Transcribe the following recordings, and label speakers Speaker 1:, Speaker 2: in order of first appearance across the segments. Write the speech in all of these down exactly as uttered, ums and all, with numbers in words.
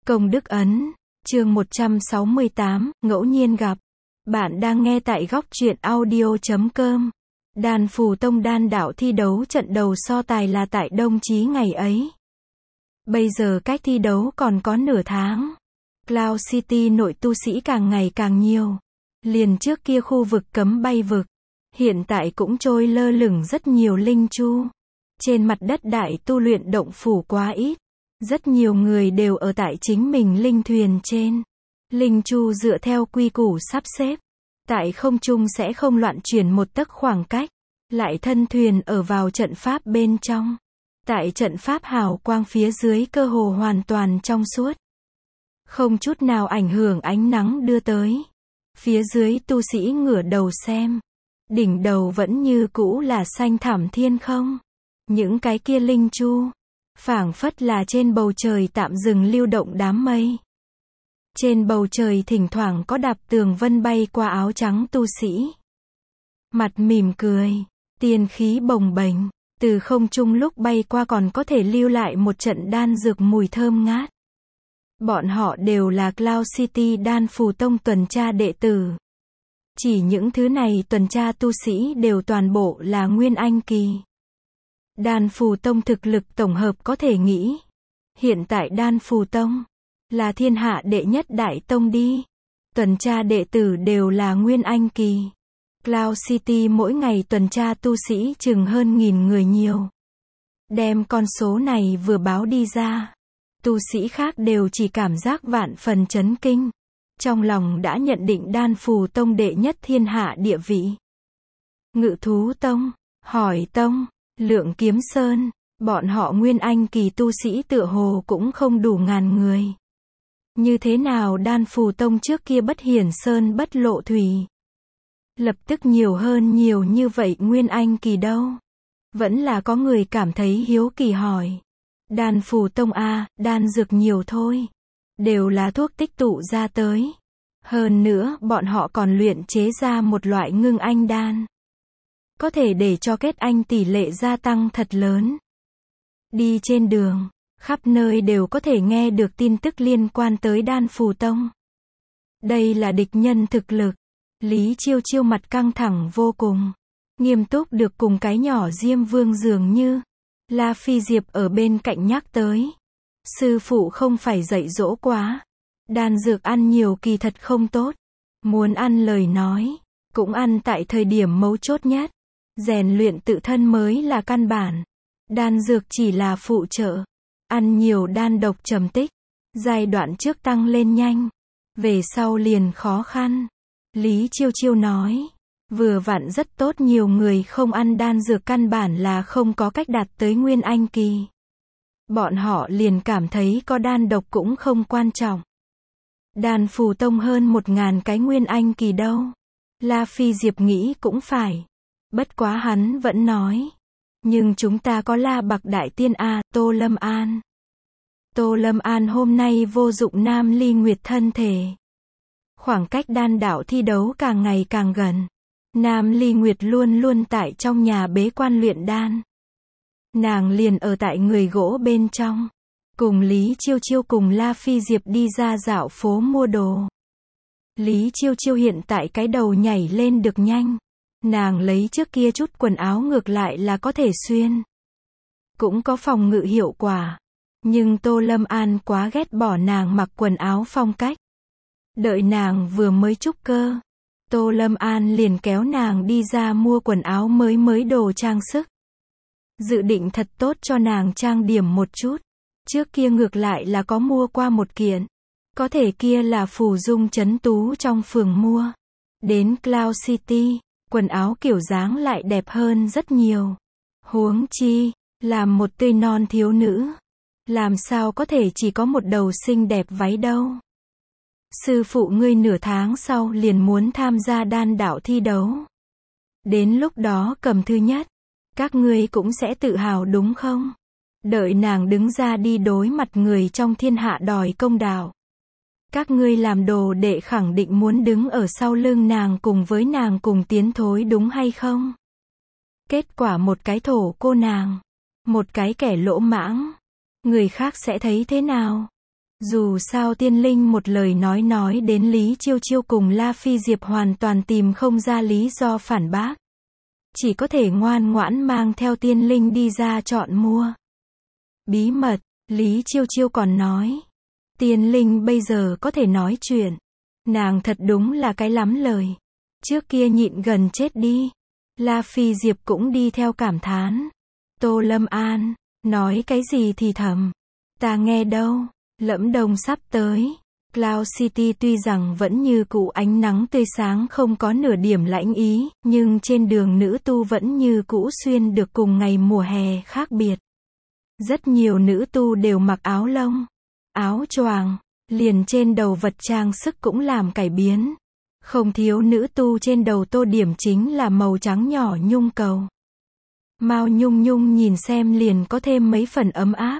Speaker 1: Công đức ấn, chương một trăm sáu mươi tám, ngẫu nhiên gặp. Bạn đang nghe tại góc truyện audio chấm com. Đan Phù Tông đan đạo thi đấu trận đầu so tài là tại Đông Chí ngày ấy. Bây giờ cách thi đấu còn có nửa tháng. Cloud City nội tu sĩ càng ngày càng nhiều. Liền trước kia khu vực cấm bay vực, hiện tại cũng trôi lơ lửng rất nhiều linh chu. Trên mặt đất đại tu luyện động phủ quá ít. Rất nhiều người đều ở tại chính mình linh thuyền trên. Linh chu dựa theo quy củ sắp xếp. Tại không trung sẽ không loạn chuyển một tấc khoảng cách. Lại thân thuyền ở vào trận pháp bên trong. Tại trận pháp hào quang phía dưới cơ hồ hoàn toàn trong suốt. Không chút nào ảnh hưởng ánh nắng đưa tới. Phía dưới tu sĩ ngửa đầu xem. Đỉnh đầu vẫn như cũ là xanh thẳm thiên không. Những cái kia linh chu, phảng phất là trên bầu trời tạm dừng lưu động đám mây. Trên bầu trời thỉnh thoảng có đạp tường vân bay qua áo trắng tu sĩ. Mặt mỉm cười, tiên khí bồng bềnh, từ không trung lúc bay qua còn có thể lưu lại một trận đan dược mùi thơm ngát. Bọn họ đều là Cloud City Đan Phù Tông tuần tra đệ tử. Chỉ những thứ này tuần tra tu sĩ đều toàn bộ là Nguyên Anh kỳ. Đan Phù Tông thực lực tổng hợp có thể nghĩ. Hiện tại Đan Phù Tông là thiên hạ đệ nhất đại tông đi. Tuần tra đệ tử đều là Nguyên Anh kỳ. Cloud City mỗi ngày tuần tra tu sĩ chừng hơn nghìn người nhiều. Đem con số này vừa báo đi ra. Tu sĩ khác đều chỉ cảm giác vạn phần chấn kinh. Trong lòng đã nhận định Đan Phù Tông đệ nhất thiên hạ địa vị. Ngự Thú Tông, Hỏi Tông, Lượng Kiếm Sơn, bọn họ Nguyên Anh kỳ tu sĩ tựa hồ cũng không đủ ngàn người. Như thế nào Đan Phù Tông trước kia bất hiển sơn bất lộ thủy. Lập tức nhiều hơn nhiều như vậy Nguyên Anh kỳ đâu. Vẫn là có người cảm thấy hiếu kỳ hỏi. Đan Phù Tông a, đan dược nhiều thôi. Đều là thuốc tích tụ ra tới. Hơn nữa bọn họ còn luyện chế ra một loại ngưng anh đan. Có thể để cho kết anh tỷ lệ gia tăng thật lớn. Đi trên đường, khắp nơi đều có thể nghe được tin tức liên quan tới Đan Phù Tông. Đây là địch nhân thực lực. Lý Chiêu Chiêu mặt căng thẳng vô cùng. Nghiêm túc được cùng cái nhỏ Diêm Vương dường như. La Phi Diệp ở bên cạnh nhắc tới. Sư phụ không phải dạy dỗ quá. Đan dược ăn nhiều kỳ thật không tốt. Muốn ăn lời nói, cũng ăn tại thời điểm mấu chốt nhất. Rèn luyện tự thân mới là căn bản. Đan dược chỉ là phụ trợ. Ăn nhiều đan độc trầm tích. Giai đoạn trước tăng lên nhanh. Về sau liền khó khăn. Lý Chiêu Chiêu nói. Vừa vặn rất tốt, nhiều người không ăn đan dược căn bản là không có cách đạt tới Nguyên Anh kỳ. Bọn họ liền cảm thấy có đan độc cũng không quan trọng. Đan Phù Tông hơn một ngàn cái Nguyên Anh kỳ đâu. La Phi Diệp nghĩ cũng phải. Bất quá hắn vẫn nói. Nhưng chúng ta có La Bạc Đại Tiên A, Tô Lâm An. Tô Lâm An hôm nay vô dụng Nam Ly Nguyệt thân thể. Khoảng cách đan đạo thi đấu càng ngày càng gần. Nam Ly Nguyệt luôn luôn tại trong nhà bế quan luyện đan. Nàng liền ở tại người gỗ bên trong. Cùng Lý Chiêu Chiêu cùng La Phi Diệp đi ra dạo phố mua đồ. Lý Chiêu Chiêu hiện tại cái đầu nhảy lên được nhanh. Nàng lấy trước kia chút quần áo ngược lại là có thể xuyên. Cũng có phòng ngự hiệu quả. Nhưng Tô Lâm An quá ghét bỏ nàng mặc quần áo phong cách. Đợi nàng vừa mới trúc cơ. Tô Lâm An liền kéo nàng đi ra mua quần áo mới mới đồ trang sức. Dự định thật tốt cho nàng trang điểm một chút. Trước kia ngược lại là có mua qua một kiện. Có thể kia là Phù Dung Trấn Tú trong phường mua. Đến Cloud City, quần áo kiểu dáng lại đẹp hơn rất nhiều. Huống chi, làm một tươi non thiếu nữ. Làm sao có thể chỉ có một đầu xinh đẹp váy đâu. Sư phụ ngươi nửa tháng sau liền muốn tham gia đan đạo thi đấu. Đến lúc đó cầm thứ nhất. Các ngươi cũng sẽ tự hào đúng không? Đợi nàng đứng ra đi đối mặt người trong thiên hạ đòi công đạo. Các ngươi làm đồ đệ khẳng định muốn đứng ở sau lưng nàng cùng với nàng cùng tiến thối đúng hay không? Kết quả một cái thổ cô nàng. Một cái kẻ lỗ mãng. Người khác sẽ thấy thế nào? Dù sao tiên linh một lời nói nói đến Lý Chiêu Chiêu cùng La Phi Diệp hoàn toàn tìm không ra lý do phản bác. Chỉ có thể ngoan ngoãn mang theo tiên linh đi ra chọn mua. Bí mật, Lý Chiêu Chiêu còn nói. Tiên linh bây giờ có thể nói chuyện. Nàng thật đúng là cái lắm lời. Trước kia nhịn gần chết đi. La Phi Diệp cũng đi theo cảm thán. Tô Lâm An, nói cái gì thì thầm. Ta nghe đâu. Lẫm đông sắp tới. Cloud City tuy rằng vẫn như cũ ánh nắng tươi sáng không có nửa điểm lãnh ý, nhưng trên đường nữ tu vẫn như cũ xuyên được cùng ngày mùa hè khác biệt. Rất nhiều nữ tu đều mặc áo lông, áo choàng, liền trên đầu vật trang sức cũng làm cải biến. Không thiếu nữ tu trên đầu tô điểm chính là màu trắng nhỏ nhung cầu. Mao nhung nhung nhìn xem liền có thêm mấy phần ấm áp.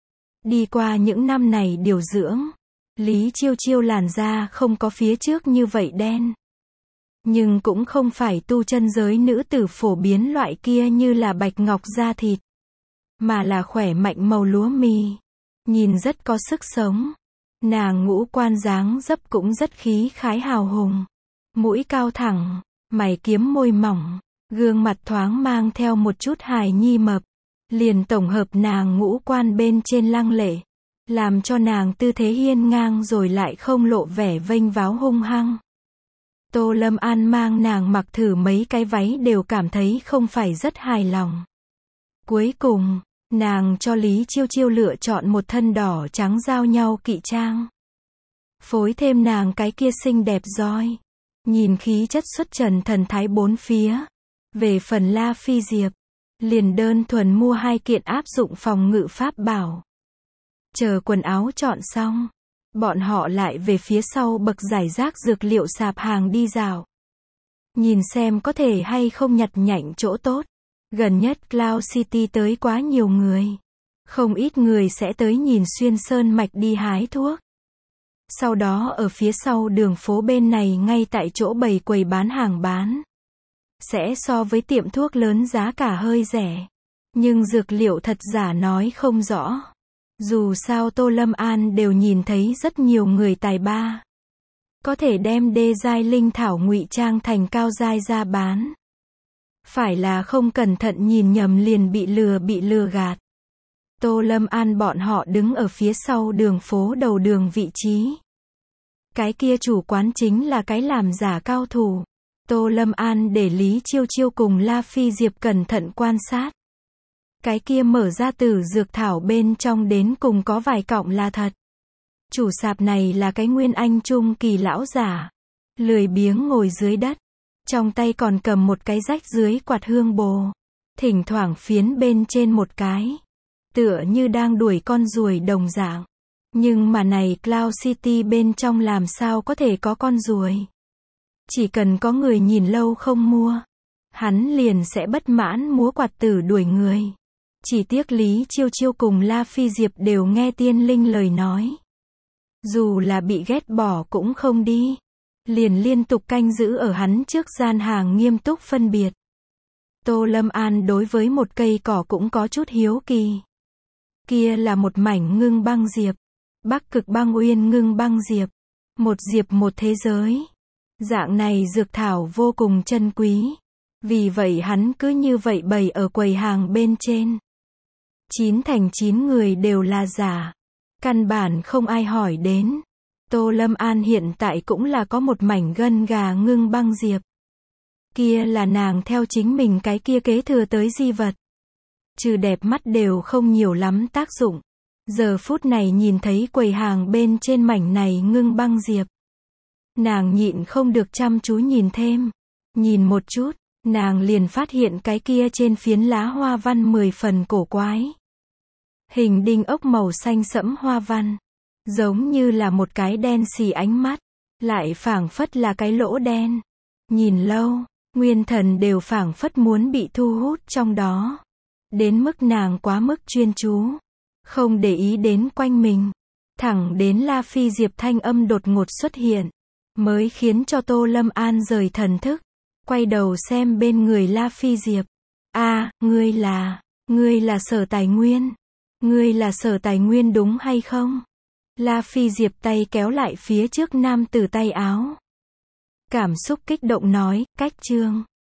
Speaker 1: Đi qua những năm này điều dưỡng, Lý Chiêu Chiêu làn da không có phía trước như vậy đen. Nhưng cũng không phải tu chân giới nữ tử phổ biến loại kia như là bạch ngọc da thịt. Mà là khỏe mạnh màu lúa mì. Nhìn rất có sức sống. Nàng ngũ quan dáng dấp cũng rất khí khái hào hùng. Mũi cao thẳng, mày kiếm môi mỏng, gương mặt thoáng mang theo một chút hài nhi mập. Liền tổng hợp nàng ngũ quan bên trên lăng lệ. Làm cho nàng tư thế hiên ngang rồi lại không lộ vẻ vênh váo hung hăng. Tô Lâm An mang nàng mặc thử mấy cái váy đều cảm thấy không phải rất hài lòng. Cuối cùng, nàng cho Lý Chiêu Chiêu lựa chọn một thân đỏ trắng giao nhau kỵ trang. Phối thêm nàng cái kia xinh đẹp roi. Nhìn khí chất xuất trần thần thái bốn phía. Về phần La Phi Diệp, liền đơn thuần mua hai kiện áp dụng phòng ngự pháp bảo. Chờ quần áo chọn xong, bọn họ lại về phía sau bậc giải rác dược liệu sạp hàng đi dạo. Nhìn xem có thể hay không nhặt nhạnh chỗ tốt. Gần nhất Cloud City tới quá nhiều người. Không ít người sẽ tới nhìn xuyên sơn mạch đi hái thuốc. Sau đó ở phía sau đường phố bên này ngay tại chỗ bày quầy bán hàng bán. Sẽ so với tiệm thuốc lớn giá cả hơi rẻ. Nhưng dược liệu thật giả nói không rõ. Dù sao Tô Lâm An đều nhìn thấy rất nhiều người tài ba. Có thể đem đê giai linh thảo ngụy trang thành cao giai ra bán. Phải là không cẩn thận nhìn nhầm liền bị lừa bị lừa gạt. Tô Lâm An bọn họ đứng ở phía sau đường phố đầu đường vị trí. Cái kia chủ quán chính là cái làm giả cao thủ. Tô Lâm An để Lý Chiêu Chiêu cùng La Phi Diệp cẩn thận quan sát. Cái kia mở ra từ dược thảo bên trong đến cùng có vài cọng là thật. Chủ sạp này là cái nguyên anh trung kỳ lão giả. Lười biếng ngồi dưới đất. Trong tay còn cầm một cái rách dưới quạt hương bồ. Thỉnh thoảng phiến bên trên một cái. Tựa như đang đuổi con ruồi đồng dạng. Nhưng mà này Cloud City bên trong làm sao có thể có con ruồi. Chỉ cần có người nhìn lâu không mua. Hắn liền sẽ bất mãn múa quạt tử đuổi người. Chỉ tiếc Lý Chiêu Chiêu cùng La Phi Diệp đều nghe tiên linh lời nói. Dù là bị ghét bỏ cũng không đi. Liền liên tục canh giữ ở hắn trước gian hàng nghiêm túc phân biệt. Tô Lâm An đối với một cây cỏ cũng có chút hiếu kỳ. Kia là một mảnh ngưng băng diệp. Bắc Cực Băng Uyên ngưng băng diệp. Một diệp một thế giới. Dạng này dược thảo vô cùng chân quý. Vì vậy hắn cứ như vậy bày ở quầy hàng bên trên. Chín thành chín người đều là giả. Căn bản không ai hỏi đến. Tô Lâm An hiện tại cũng là có một mảnh gân gà ngưng băng diệp. Kia là nàng theo chính mình cái kia kế thừa tới di vật. Trừ đẹp mắt đều không nhiều lắm tác dụng. Giờ phút này nhìn thấy quầy hàng bên trên mảnh này ngưng băng diệp. Nàng nhịn không được chăm chú nhìn thêm. Nhìn một chút, nàng liền phát hiện cái kia trên phiến lá hoa văn mười phần cổ quái. Hình đinh ốc màu xanh sẫm hoa văn. Giống như là một cái đen xì ánh mắt. Lại phảng phất là cái lỗ đen. Nhìn lâu, nguyên thần đều phảng phất muốn bị thu hút trong đó. Đến mức nàng quá mức chuyên chú. Không để ý đến quanh mình. Thẳng đến La Phi Diệp thanh âm đột ngột xuất hiện. Mới khiến cho Tô Lâm An rời thần thức. Quay đầu xem bên người La Phi Diệp. À, ngươi là, ngươi là Sở Tài Nguyên. Ngươi là Sở Tài Nguyên đúng hay không? La Phi Diệp tay kéo lại phía trước nam tử tay áo. Cảm xúc kích động nói, cách chương.